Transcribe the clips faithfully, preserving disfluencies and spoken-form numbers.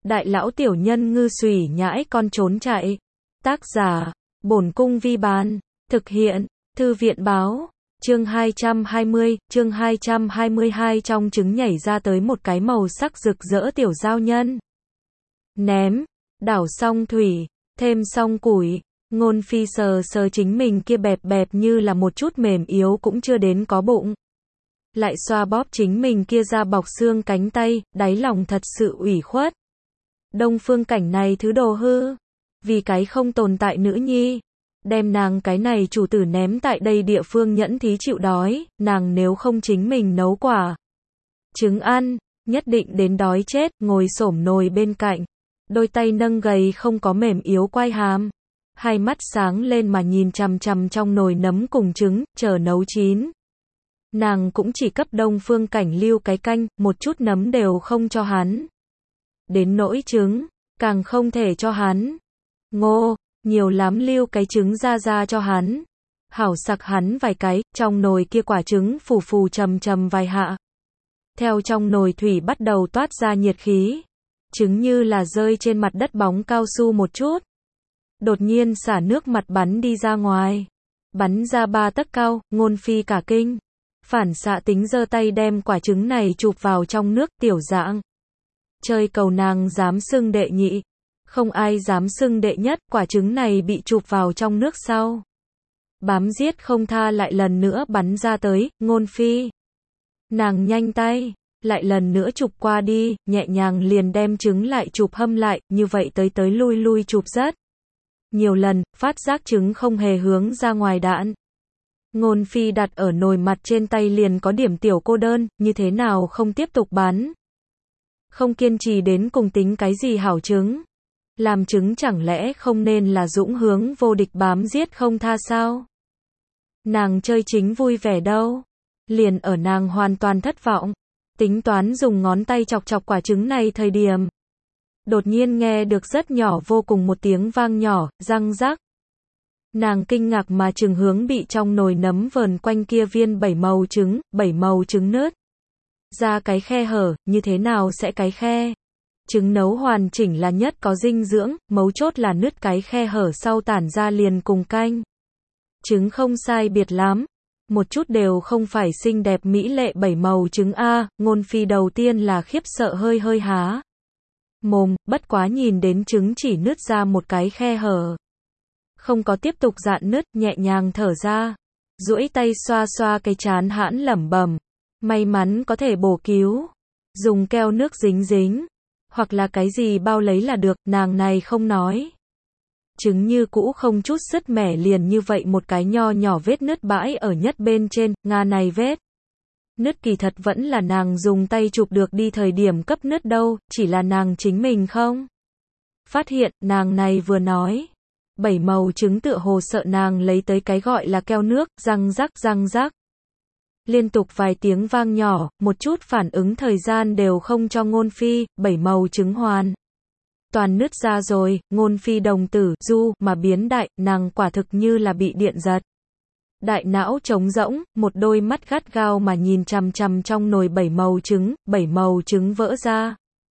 Đại lão tiểu nhân ngư xùy nhãi con trốn chạy. Tác giả, Bổn Cung Vi Bán. Thực hiện, Thư viện Báo. Chương hai trăm hai mươi, chương hai trăm hai mươi hai trong trứng nhảy ra tới một cái màu sắc rực rỡ tiểu giao nhân. Ném, đảo xong thủy, thêm xong củi, Ngôn Phi sờ sờ chính mình kia bẹp bẹp như là một chút mềm yếu cũng chưa đến có bụng. Lại xoa bóp chính mình kia ra bọc xương cánh tay, đáy lòng thật sự ủy khuất. Đông Phương Cảnh này thứ đồ hư, vì cái không tồn tại nữ nhi, đem nàng cái này chủ tử ném tại đây địa phương nhẫn thí chịu đói, nàng nếu không chính mình nấu quả trứng ăn, nhất định đến đói chết, ngồi xổm nồi bên cạnh, đôi tay nâng gầy không có mềm yếu quai hàm, hai mắt sáng lên mà nhìn chằm chằm trong nồi nấm cùng trứng, chờ nấu chín. Nàng cũng chỉ cấp Đông Phương Cảnh lưu cái canh, một chút nấm đều không cho hắn. Đến nỗi trứng, càng không thể cho hắn. Ngô, nhiều lắm lưu cái trứng ra ra cho hắn. Hảo sặc hắn vài cái, trong nồi kia quả trứng phù phù trầm trầm vài hạ. Theo trong nồi thủy bắt đầu toát ra nhiệt khí. Trứng như là rơi trên mặt đất bóng cao su một chút. Đột nhiên xả nước mặt bắn đi ra ngoài. Bắn ra ba tấc cao, Ngôn Phi cả kinh. Phản xạ tính giơ tay đem quả trứng này chụp vào trong nước, tiểu dạng. Chơi cầu nàng dám xưng đệ nhị. Không ai dám xưng đệ nhất, quả trứng này bị chụp vào trong nước sau. Bám giết không tha lại lần nữa bắn ra tới, Ngôn Phi. Nàng nhanh tay, lại lần nữa chụp qua đi, nhẹ nhàng liền đem trứng lại chụp hâm lại, như vậy tới tới lui lui chụp rất nhiều lần, phát giác trứng không hề hướng ra ngoài đạn. Ngôn Phi đặt ở nồi mặt trên tay liền có điểm tiểu cô đơn, như thế nào không tiếp tục bắn. Không kiên trì đến cùng tính cái gì hảo trứng. Làm trứng chẳng lẽ không nên là dũng hướng vô địch bám giết không tha sao? Nàng chơi chính vui vẻ đâu. Liền ở nàng hoàn toàn thất vọng. Tính toán dùng ngón tay chọc chọc quả trứng này thời điểm. Đột nhiên nghe được rất nhỏ vô cùng một tiếng vang nhỏ, răng rắc. Nàng kinh ngạc mà chừng hướng bị trong nồi nấm vờn quanh kia viên bảy màu trứng, bảy màu trứng nứt ra cái khe hở, như thế nào sẽ cái khe? Trứng nấu hoàn chỉnh là nhất có dinh dưỡng, mấu chốt là nứt cái khe hở sau tản ra liền cùng canh. Trứng không sai biệt lắm, một chút đều không phải xinh đẹp mỹ lệ bảy màu trứng a. Ngôn Phi đầu tiên là khiếp sợ hơi hơi há mồm, bất quá nhìn đến trứng chỉ nứt ra một cái khe hở. Không có tiếp tục dạn nứt, nhẹ nhàng thở ra, duỗi tay xoa xoa cái trán hãn lẩm bẩm, may mắn có thể bổ cứu, dùng keo nước dính dính, hoặc là cái gì bao lấy là được, nàng này không nói. Trứng như cũ không chút sứt mẻ liền như vậy một cái nho nhỏ vết nứt bãi ở nhất bên trên, nga này vết nứt kỳ thật vẫn là nàng dùng tay chụp được đi thời điểm cấp nứt đâu, chỉ là nàng chính mình không phát hiện, nàng này vừa nói. Bảy màu trứng tựa hồ sợ nàng lấy tới cái gọi là keo nước, răng rắc răng rắc. Liên tục vài tiếng vang nhỏ, một chút phản ứng thời gian đều không cho Ngôn Phi, bảy màu trứng hoàn. Toàn nứt ra rồi, Ngôn Phi đồng tử, du, mà biến đại, nàng quả thực như là bị điện giật. Đại não trống rỗng, một đôi mắt gắt gao mà nhìn chằm chằm trong nồi bảy màu trứng, bảy màu trứng vỡ ra.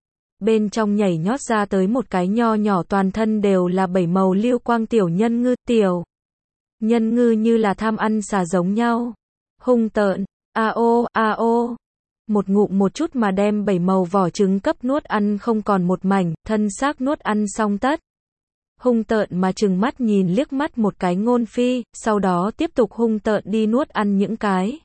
Bên trong nhảy nhót ra tới một cái nho nhỏ toàn thân đều là bảy màu lưu quang tiểu nhân ngư, tiểu nhân ngư như là tham ăn xà giống nhau. Hung tợn, a ô, a ô. Một ngụm một chút mà đem bảy màu vỏ trứng cấp nuốt ăn không còn một mảnh, thân xác nuốt ăn xong tất. Hung tợn mà trừng mắt nhìn liếc mắt một cái Ngôn Phi, sau đó tiếp tục hung tợn đi nuốt ăn những cái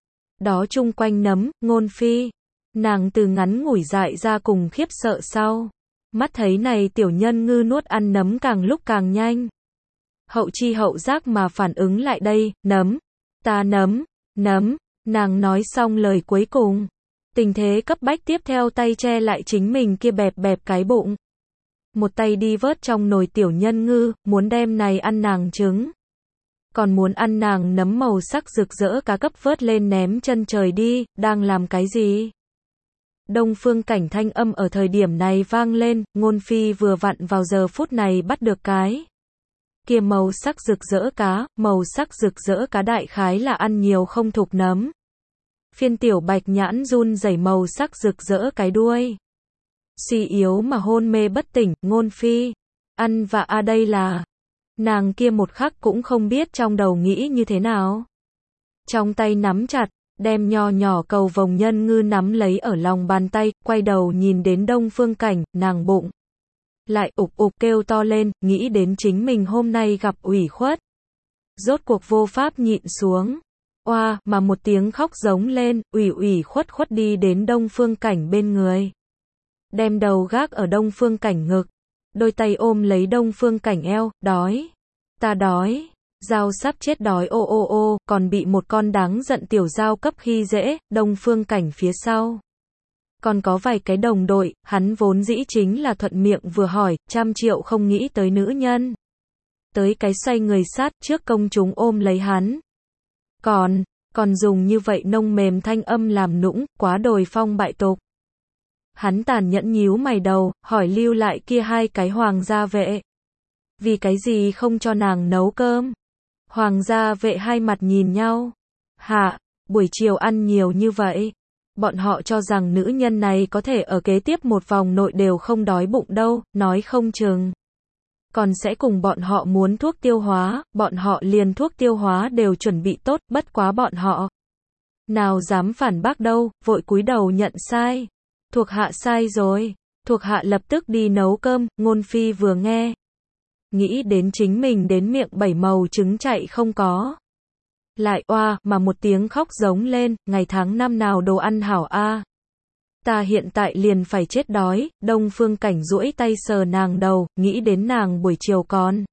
đó chung quanh nấm, Ngôn Phi. Nàng từ ngắn ngủi dại ra cùng khiếp sợ sau. Mắt thấy này tiểu nhân ngư nuốt ăn nấm càng lúc càng nhanh. Hậu chi hậu giác mà phản ứng lại đây, nấm, ta nấm, nấm, nàng nói xong lời cuối cùng. Tình thế cấp bách tiếp theo tay che lại chính mình kia bẹp bẹp cái bụng. Một tay đi vớt trong nồi tiểu nhân ngư, muốn đem này ăn nàng trứng. Còn muốn ăn nàng nấm màu sắc rực rỡ cá cấp vớt lên ném chân trời đi, đang làm cái gì? Đông Phương Cảnh thanh âm ở thời điểm này vang lên, Ngôn Phi vừa vặn vào giờ phút này bắt được cái kia màu sắc rực rỡ cá, màu sắc rực rỡ cá đại khái là ăn nhiều không thục nấm. Phiên tiểu bạch nhãn run rẩy màu sắc rực rỡ cái đuôi. suy yếu mà hôn mê bất tỉnh, Ngôn Phi. Ăn và a đây là. Nàng kia một khắc cũng không biết trong đầu nghĩ như thế nào. Trong tay nắm chặt, đem nho nhỏ cầu vồng nhân ngư nắm lấy ở lòng bàn tay, quay đầu nhìn đến Đông Phương Cảnh, nàng bụng. Lại ục ục kêu to lên, nghĩ đến chính mình hôm nay gặp ủy khuất. Rốt cuộc vô pháp nhịn xuống. Oa, mà một tiếng khóc giống lên, ủy ủy khuất khuất đi đến Đông Phương Cảnh bên người. Đem đầu gác ở Đông Phương Cảnh ngực. Đôi tay ôm lấy Đông Phương Cảnh eo, đói. Ta đói. Dao sắp chết đói ô ô ô, còn bị một con đáng giận tiểu dao cấp khi dễ, Đông Phương Cảnh phía sau. Còn có vài cái đồng đội, hắn vốn dĩ chính là thuận miệng vừa hỏi, trăm triệu không nghĩ tới nữ nhân. Tới cái xoay người sát trước công chúng ôm lấy hắn. Còn, còn dùng như vậy nông mềm thanh âm làm nũng, quá đồi phong bại tục. Hắn tàn nhẫn nhíu mày đầu, hỏi lưu lại kia hai cái hoàng gia vệ. Vì cái gì không cho nàng nấu cơm? Hoàng gia vệ hai mặt nhìn nhau. Hạ, buổi chiều ăn nhiều như vậy. Bọn họ cho rằng nữ nhân này có thể ở kế tiếp một vòng nội đều không đói bụng đâu, nói không chừng. Còn sẽ cùng bọn họ muốn thuốc tiêu hóa, bọn họ liền thuốc tiêu hóa đều chuẩn bị tốt, bất quá bọn họ. Nào dám phản bác đâu, vội cúi đầu nhận sai. Thuộc hạ sai rồi. Thuộc hạ lập tức đi nấu cơm, Ngôn Phi vừa nghe. Nghĩ đến chính mình đến miệng bảy màu trứng chạy không có. Lại oa, mà một tiếng khóc giống lên, ngày tháng năm nào đồ ăn hảo a. Ta hiện tại liền phải chết đói, Đông Phương Cảnh duỗi tay sờ nàng đầu, nghĩ đến nàng buổi chiều còn.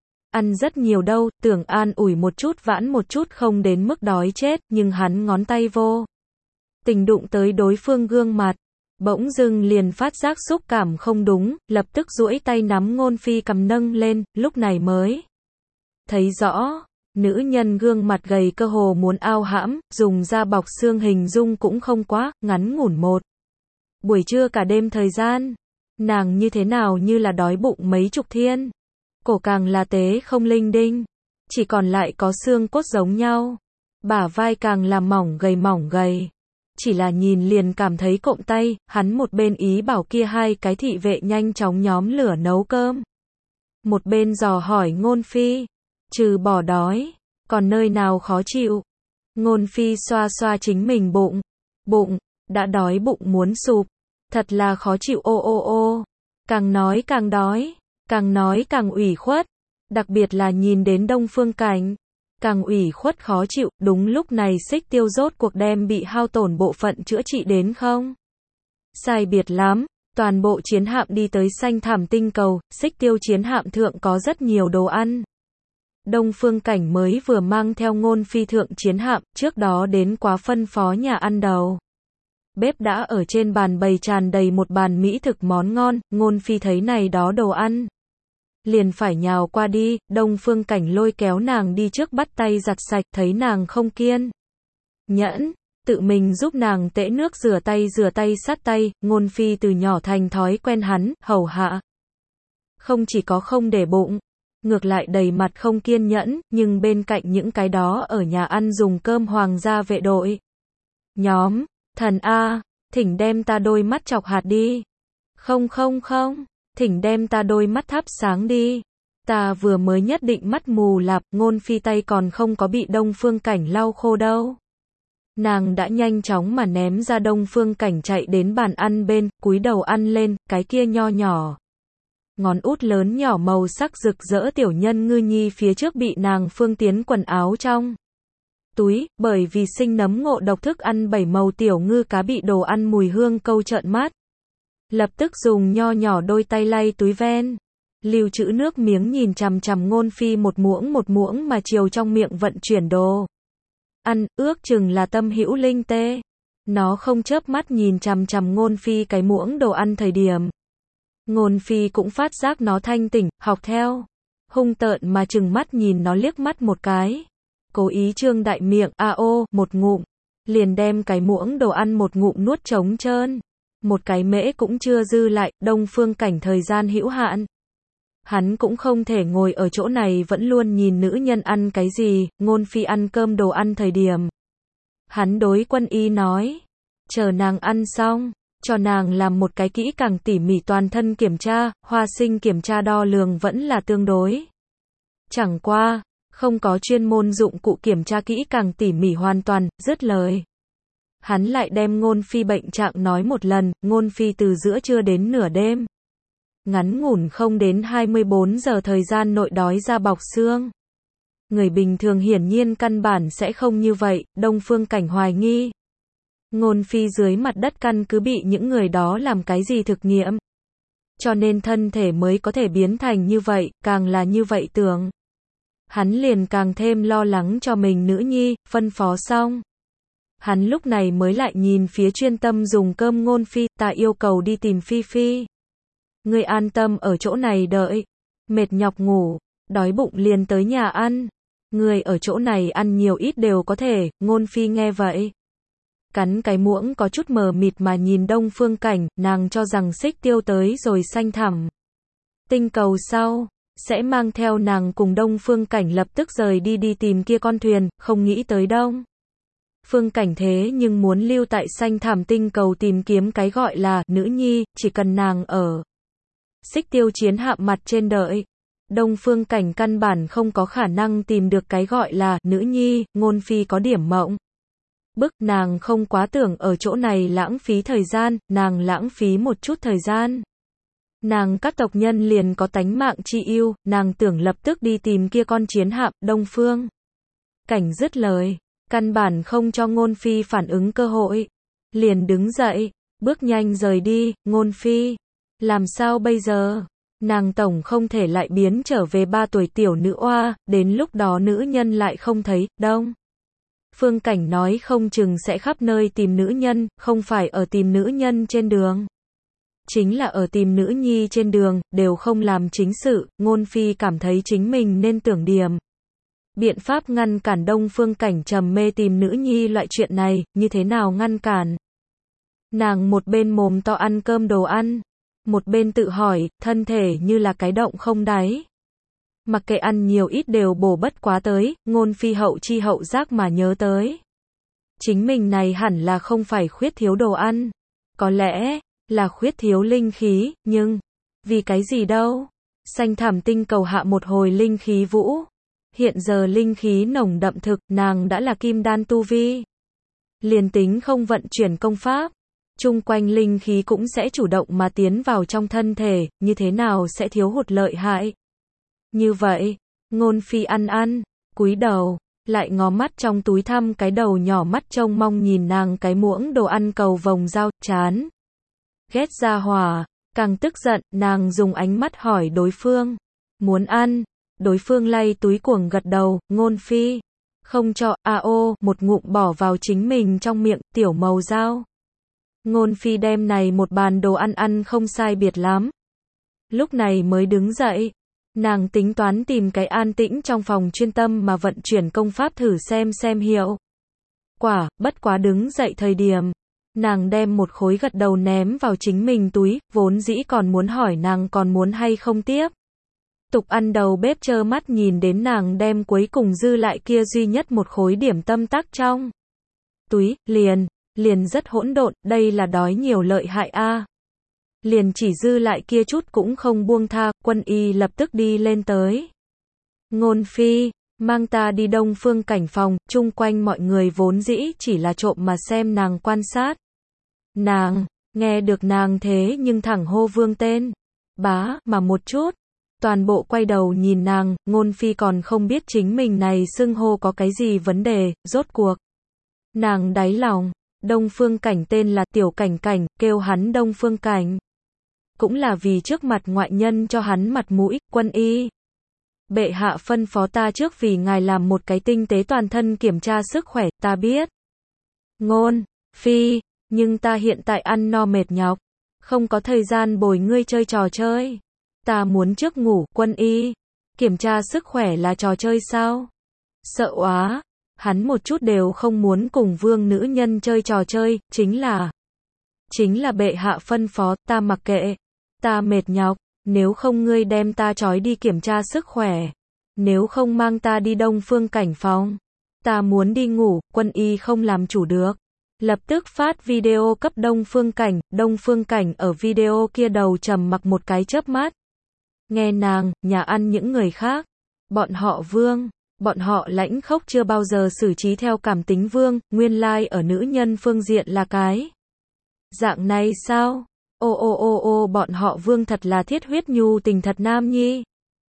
Ăn rất nhiều đâu, tưởng an ủi một chút vãn một chút không đến mức đói chết, nhưng hắn ngón tay vô. Tình đụng tới đối phương gương mặt. Bỗng dưng liền phát giác xúc cảm không đúng, lập tức duỗi tay nắm Ngôn Phi cầm nâng lên, lúc này mới thấy rõ, nữ nhân gương mặt gầy cơ hồ muốn ao hãm, dùng da bọc xương hình dung cũng không quá, ngắn ngủn một. Buổi trưa cả đêm thời gian, nàng như thế nào như là đói bụng mấy chục thiên. Cổ càng là tế không linh đinh, chỉ còn lại có xương cốt giống nhau. Bả vai càng là mỏng gầy mỏng gầy. Chỉ là nhìn liền cảm thấy cộm tay, hắn một bên ý bảo kia hai cái thị vệ nhanh chóng nhóm lửa nấu cơm. Một bên dò hỏi Ngôn Phi, trừ bỏ đói, còn nơi nào khó chịu. Ngôn Phi xoa xoa chính mình bụng, bụng, đã đói bụng muốn sụp, thật là khó chịu ô ô ô, càng nói càng đói, càng nói càng ủy khuất, đặc biệt là nhìn đến Đông Phương Cảnh. Càng ủy khuất khó chịu, đúng lúc này Xích Tiêu rốt cuộc đem bị hao tổn bộ phận chữa trị đến không? Sai biệt lắm, toàn bộ chiến hạm đi tới xanh thảm tinh cầu, Xích Tiêu chiến hạm thượng có rất nhiều đồ ăn. Đông Phương Cảnh mới vừa mang theo Ngôn Phi thượng chiến hạm, trước đó đến quá phân phó nhà ăn đầu. Bếp đã ở trên bàn bày tràn đầy một bàn mỹ thực món ngon, Ngôn Phi thấy này đó đồ ăn. Liền phải nhào qua đi, Đông Phương Cảnh lôi kéo nàng đi trước bắt tay giặt sạch, thấy nàng không kiên nhẫn, tự mình giúp nàng tễ nước rửa tay rửa tay sát tay, Ngôn Phi từ nhỏ thành thói quen hắn, hầu hạ. Không chỉ có không để bụng, ngược lại đầy mặt không kiên nhẫn, nhưng bên cạnh những cái đó ở nhà ăn dùng cơm hoàng gia vệ đội. Nhóm, thần A, thỉnh đem ta đôi mắt chọc hạt đi. Không không không. Thỉnh đem ta đôi mắt thắp sáng đi. Ta vừa mới nhất định mắt mù lạp, Ngôn Phi tay còn không có bị Đông Phương Cảnh lau khô đâu. Nàng đã nhanh chóng mà ném ra Đông Phương Cảnh chạy đến bàn ăn bên, cúi đầu ăn lên, cái kia nho nhỏ. Ngón út lớn nhỏ màu sắc rực rỡ tiểu nhân ngư nhi phía trước bị nàng phương tiến quần áo trong túi, bởi vì sinh nấm ngộ độc thức ăn bảy màu tiểu ngư cá bị đồ ăn mùi hương câu trợn mắt. Lập tức dùng nho nhỏ đôi tay lay túi ven. Lưu trữ nước miếng nhìn chằm chằm Ngôn Phi một muỗng một muỗng mà chiều trong miệng vận chuyển đồ. Ăn, ước chừng là tâm hữu linh tê. Nó không chớp mắt nhìn chằm chằm Ngôn Phi cái muỗng đồ ăn thời điểm. Ngôn Phi cũng phát giác nó thanh tỉnh, học theo. Hung tợn mà chừng mắt nhìn nó liếc mắt một cái. Cố ý trương đại miệng, a ô, một ngụm. Liền đem cái muỗng đồ ăn một ngụm nuốt trống trơn. Một cái mễ cũng chưa dư lại, Đông Phương Cảnh thời gian hữu hạn. Hắn cũng không thể ngồi ở chỗ này vẫn luôn nhìn nữ nhân ăn cái gì, Ngôn Phi ăn cơm đồ ăn thời điểm. Hắn đối Quân Y nói, chờ nàng ăn xong, cho nàng làm một cái kỹ càng tỉ mỉ toàn thân kiểm tra, Hoa Sinh kiểm tra đo lường vẫn là tương đối. Chẳng qua, không có chuyên môn dụng cụ kiểm tra kỹ càng tỉ mỉ hoàn toàn, dứt lời. Hắn lại đem Ngôn Phi bệnh trạng nói một lần, Ngôn Phi từ giữa trưa đến nửa đêm. Ngắn ngủn không đến hai mươi bốn giờ thời gian nội đói ra bọc xương. Người bình thường hiển nhiên căn bản sẽ không như vậy, Đông Phương Cảnh hoài nghi. Ngôn Phi dưới mặt đất căn cứ bị những người đó làm cái gì thực nghiệm. Cho nên thân thể mới có thể biến thành như vậy, càng là như vậy tưởng. Hắn liền càng thêm lo lắng cho mình nữ nhi, phân phó xong. Hắn lúc này mới lại nhìn phía chuyên tâm dùng cơm Ngôn Phi, ta yêu cầu đi tìm Phi Phi. Ngươi an tâm ở chỗ này đợi. Mệt nhọc ngủ, đói bụng liền tới nhà ăn. Ngươi ở chỗ này ăn nhiều ít đều có thể, Ngôn Phi nghe vậy. Cắn cái muỗng có chút mờ mịt mà nhìn Đông Phương Cảnh, nàng cho rằng Xích Tiêu tới rồi xanh thẳm. Tinh cầu sau, sẽ mang theo nàng cùng Đông Phương Cảnh lập tức rời đi đi tìm kia con thuyền, không nghĩ tới Đông Phương Cảnh thế nhưng muốn lưu tại xanh thẳm tinh cầu tìm kiếm cái gọi là nữ nhi, chỉ cần nàng ở Xích Tiêu chiến hạm mặt trên đợi. Đông Phương Cảnh căn bản không có khả năng tìm được cái gọi là nữ nhi, Ngôn Phi có điểm mộng. Bức nàng không quá tưởng ở chỗ này lãng phí thời gian, nàng lãng phí một chút thời gian. Nàng các tộc nhân liền có tánh mạng chi ưu, nàng tưởng lập tức đi tìm kia con chiến hạm, Đông Phương Cảnh dứt lời, căn bản không cho Ngôn Phi phản ứng cơ hội. Liền đứng dậy, bước nhanh rời đi, Ngôn Phi. Làm sao bây giờ? Nàng tổng không thể lại biến trở về ba tuổi tiểu nữ oa, đến lúc đó nữ nhân lại không thấy, Đông Phương Cảnh nói không chừng sẽ khắp nơi tìm nữ nhân, không phải ở tìm nữ nhân trên đường. Chính là ở tìm nữ nhi trên đường, đều không làm chính sự, Ngôn Phi cảm thấy chính mình nên tưởng điểm. Biện pháp ngăn cản Đông Phương Cảnh trầm mê tìm nữ nhi loại chuyện này, như thế nào ngăn cản? Nàng một bên mồm to ăn cơm đồ ăn, một bên tự hỏi, thân thể như là cái động không đáy. Mặc kệ ăn nhiều ít đều bổ bất quá tới, Ngôn Phi hậu chi hậu giác mà nhớ tới. Chính mình này hẳn là không phải khuyết thiếu đồ ăn. Có lẽ là khuyết thiếu linh khí, nhưng vì cái gì đâu? Xanh thẳm tinh cầu hạ một hồi linh khí vũ. Hiện giờ linh khí nồng đậm thực, nàng đã là kim đan tu vi. Liền tính không vận chuyển công pháp, chung quanh linh khí cũng sẽ chủ động mà tiến vào trong thân thể, như thế nào sẽ thiếu hụt lợi hại. Như vậy, Ngôn Phi ăn ăn, cúi đầu, lại ngó mắt trong túi thăm cái đầu nhỏ mắt trông mong nhìn nàng cái muỗng đồ ăn cầu vồng dao, chán. Ghét ra hỏa, càng tức giận, nàng dùng ánh mắt hỏi đối phương. Muốn ăn, đối phương lay túi cuồng gật đầu, Ngôn Phi. Không cho, a ô, một ngụm bỏ vào chính mình trong miệng, tiểu màu dao. Ngôn Phi đem này một bàn đồ ăn ăn không sai biệt lắm. Lúc này mới đứng dậy. Nàng tính toán tìm cái an tĩnh trong phòng chuyên tâm mà vận chuyển công pháp thử xem xem hiệu quả, bất quá đứng dậy thời điểm. Nàng đem một khối gật đầu ném vào chính mình túi, vốn dĩ còn muốn hỏi nàng còn muốn hay không tiếp. Tục ăn đầu bếp trơ mắt nhìn đến nàng đem cuối cùng dư lại kia duy nhất một khối điểm tâm tắc trong túi, liền, liền rất hỗn độn, đây là đói nhiều lợi hại a. Liền chỉ dư lại kia chút cũng không buông tha, Quân Y lập tức đi lên tới. Ngôn Phi, mang ta đi Đông Phương Cảnh phòng, chung quanh mọi người vốn dĩ chỉ là trộm mà xem nàng quan sát. Nàng, nghe được nàng thế nhưng thẳng hô vương tên. Bá, mà một chút. Toàn bộ quay đầu nhìn nàng, Ngôn Phi còn không biết chính mình này xưng hô có cái gì vấn đề, rốt cuộc. Nàng đáy lòng, Đông Phương Cảnh tên là Tiểu Cảnh Cảnh, kêu hắn Đông Phương Cảnh. Cũng là vì trước mặt ngoại nhân cho hắn mặt mũi, Quân Y. Bệ hạ phân phó ta trước vì ngài làm một cái tinh tế toàn thân kiểm tra sức khỏe, ta biết. Ngôn Phi, nhưng ta hiện tại ăn no mệt nhọc, không có thời gian bồi ngươi chơi trò chơi. Ta muốn trước ngủ, Quân Y. Kiểm tra sức khỏe là trò chơi sao? Sợ quá, hắn một chút đều không muốn cùng vương nữ nhân chơi trò chơi, chính là... Chính là bệ hạ phân phó, ta mặc kệ. Ta mệt nhọc, nếu không ngươi đem ta trói đi kiểm tra sức khỏe. Nếu không mang ta đi Đông Phương Cảnh phòng. Ta muốn đi ngủ, Quân Y không làm chủ được. Lập tức phát video cấp Đông Phương Cảnh, Đông Phương Cảnh ở video kia đầu trầm mặc một cái chớp mắt. Nghe nàng, nhà ăn những người khác. Bọn họ Vương, bọn họ lãnh khốc chưa bao giờ xử trí theo cảm tính Vương, nguyên lai like ở nữ nhân phương diện là cái. Dạng này sao? Ô ô ô ô bọn họ Vương thật là thiết huyết nhu tình thật nam nhi.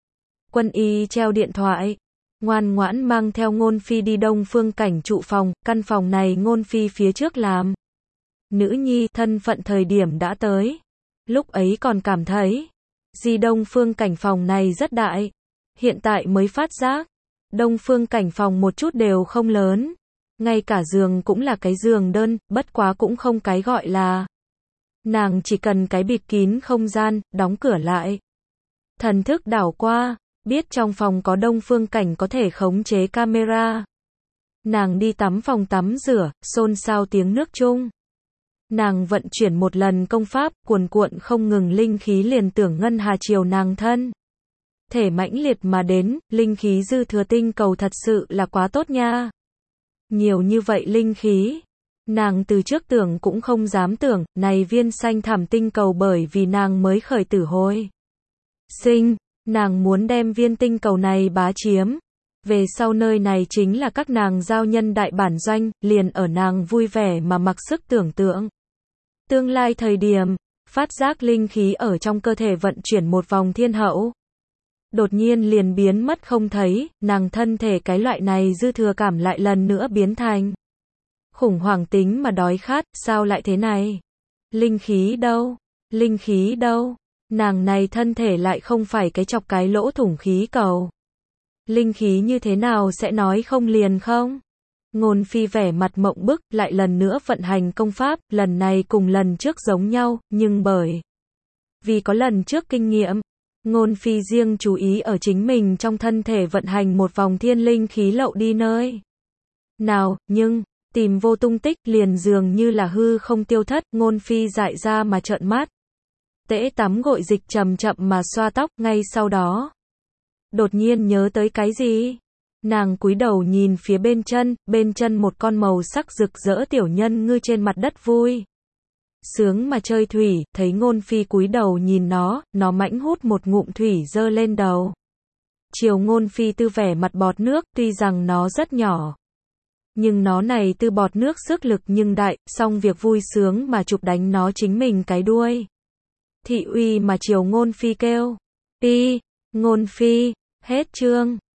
Quân y treo điện thoại. Ngoan ngoãn mang theo Ngôn Phi đi Đông Phương Cảnh trụ phòng, căn phòng này Ngôn Phi phía trước làm. Nữ nhi thân phận thời điểm đã tới. Lúc ấy còn cảm thấy, gì Đông Phương Cảnh phòng này rất đại. Hiện tại mới phát giác, Đông Phương Cảnh phòng một chút đều không lớn. Ngay cả giường cũng là cái giường đơn, bất quá cũng không cái gọi là. Nàng chỉ cần cái bịt kín không gian, đóng cửa lại. Thần thức đảo qua. Biết trong phòng có Đông Phương Cảnh có thể khống chế camera. Nàng đi tắm phòng tắm rửa, xôn xao tiếng nước chung. Nàng vận chuyển một lần công pháp, cuồn cuộn không ngừng linh khí liền tưởng ngân hà chiều nàng thân. Thể mãnh liệt mà đến, linh khí dư thừa tinh cầu thật sự là quá tốt nha. Nhiều như vậy linh khí. Nàng từ trước tưởng cũng không dám tưởng, này viên xanh thẳm tinh cầu bởi vì nàng mới khởi tử hồi sinh. Nàng muốn đem viên tinh cầu này bá chiếm. Về sau nơi này chính là các nàng giao nhân đại bản doanh, liền ở nàng vui vẻ mà mặc sức tưởng tượng. Tương lai thời điểm, phát giác linh khí ở trong cơ thể vận chuyển một vòng thiên hậu. Đột nhiên liền biến mất không thấy, nàng thân thể cái loại này dư thừa cảm lại lần nữa biến thành. Khủng hoảng tính mà đói khát, sao lại thế này? Linh khí đâu? Linh khí đâu? Nàng này thân thể lại không phải cái chọc cái lỗ thủng khí cầu. Linh khí như thế nào sẽ nói không liền không? Ngôn Phi vẻ mặt mộng bức, lại lần nữa vận hành công pháp, lần này cùng lần trước giống nhau, nhưng bởi vì có lần trước kinh nghiệm, Ngôn Phi riêng chú ý ở chính mình trong thân thể vận hành một vòng thiên linh khí lậu đi nơi nào, nhưng tìm vô tung tích, liền dường như là hư không tiêu thất. Ngôn Phi dại ra mà trợn mắt. Tễ tắm gội dịch chậm chậm mà xoa tóc, ngay sau đó đột nhiên nhớ tới cái gì. Nàng cúi đầu nhìn phía bên chân, bên chân một con màu sắc rực rỡ tiểu nhân ngư trên mặt đất vui sướng mà chơi thủy, thấy Ngôn Phi cúi đầu nhìn nó, nó mãnh hút một ngụm thủy dơ lên đầu. Chiều Ngôn Phi tư vẻ mặt bọt nước, tuy rằng nó rất nhỏ, nhưng nó này tư bọt nước sức lực nhưng đại, xong việc vui sướng mà chụp đánh nó chính mình cái đuôi. Thị uy mà chiều Ngôn Phi kêu. Pi, Ngôn Phi, hết chương.